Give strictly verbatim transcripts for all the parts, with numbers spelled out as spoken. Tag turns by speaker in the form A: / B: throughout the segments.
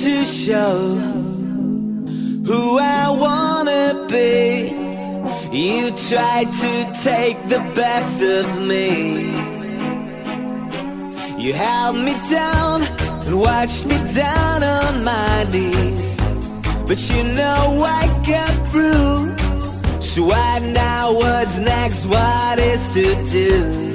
A: to show who I wanna be. You tried to take the best of me. You held me down and watched me down on my knees, but you know I got through. So what now, what's next, what is to do?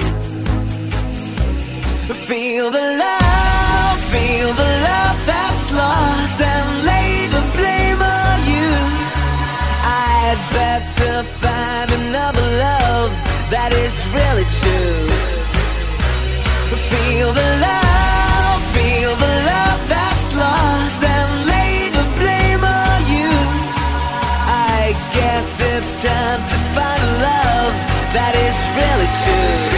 A: Feel the love, feel the love that's lost, and lay the blame on you. I'd better find another love that is really true. Feel the love, feel the love that's lost, and lay the blame on you. I guess it's time to find a love that is really true.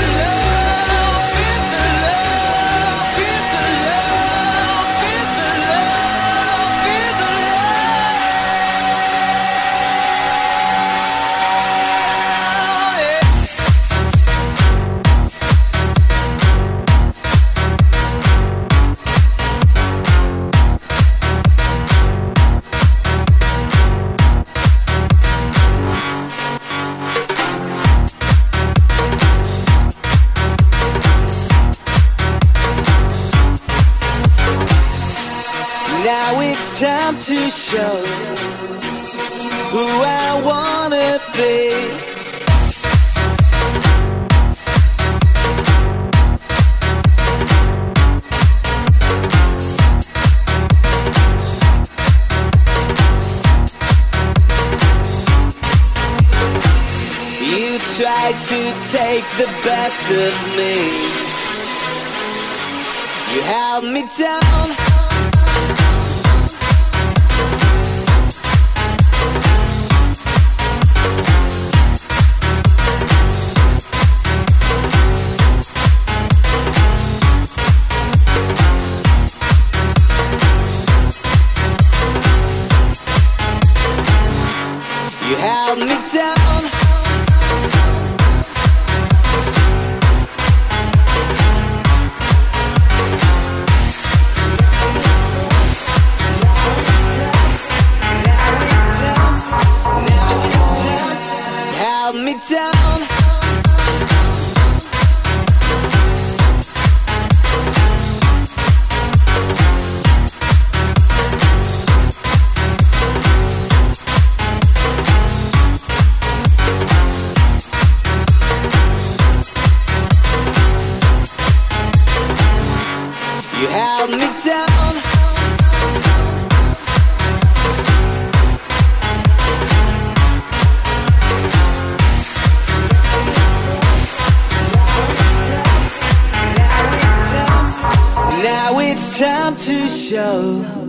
A: Now it's time to show who I wanna be. You tried to take the best of me. You held me down. You held me down. Now it's time. Held me down. You held me down. Now it's time to show